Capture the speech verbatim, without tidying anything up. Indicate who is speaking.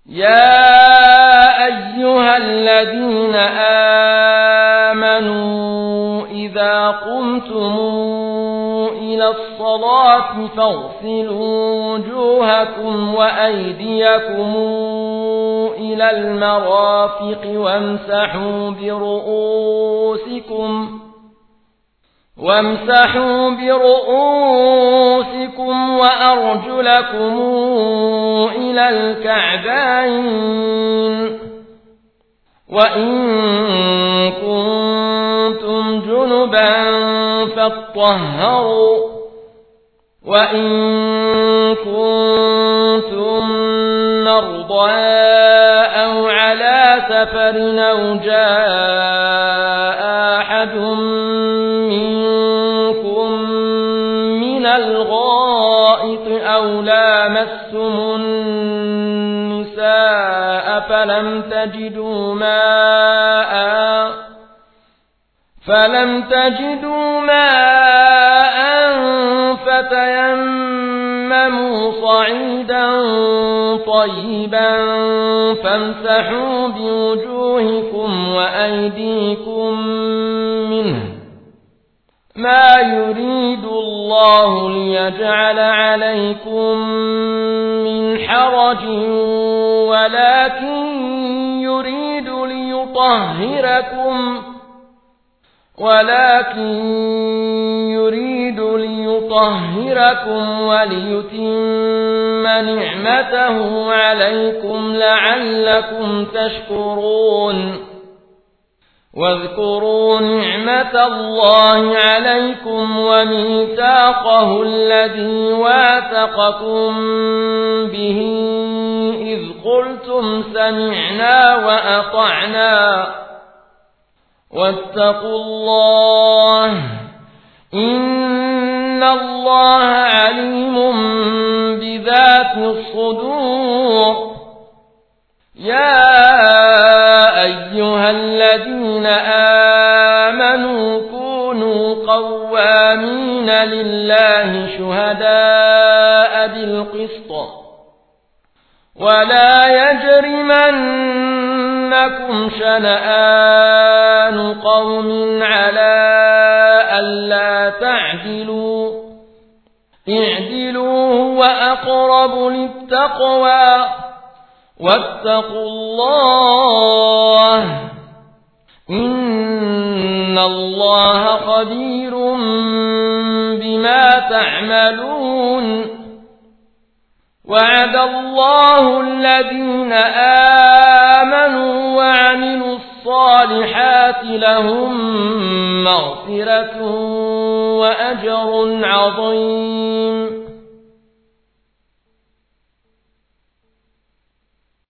Speaker 1: يا أيها الذين آمنوا إذا قمتم إلى الصلاة فاغسلوا وجوهكم وأيديكم إلى المرافق وامسحوا برؤوسكم وامسحوا برؤوسكم وأرجلكم إلى الكعبين وإن كنتم جنبا فاطهروا وإن كنتم مرضى أو على سفر أو جاء أحد منكم من الغائط أو لامستم النساء فلم تجدوا ماء فلم تجدوا ماء فتيمموا صعيدا طيبا فامسحوا بوجوهكم وأيديكم منه ما يريد الله ليجعل عليكم من حرج ولكن يريد ليطهركم ولكن يريد ليطهركم وليتم نعمته عليكم لعلكم تشكرون واذكروا نعمة الله عليكم وميثاقه الذي واثقكم به إذ قلتم سمعنا وأطعنا واتقوا الله إن الله عليم بذات الصدور يا أيها الذين آمنوا كونوا قوامين لله شهداء بالقسط ولا يجرمنكم شنآن قوم على ألا تعدلوا اعدلوا هو أقرب للتقوى واتقوا الله إن الله خبير بما تعملون وعد الله الذين آمنوا وعملوا الصالحات لهم مغفرة وأجر عظيم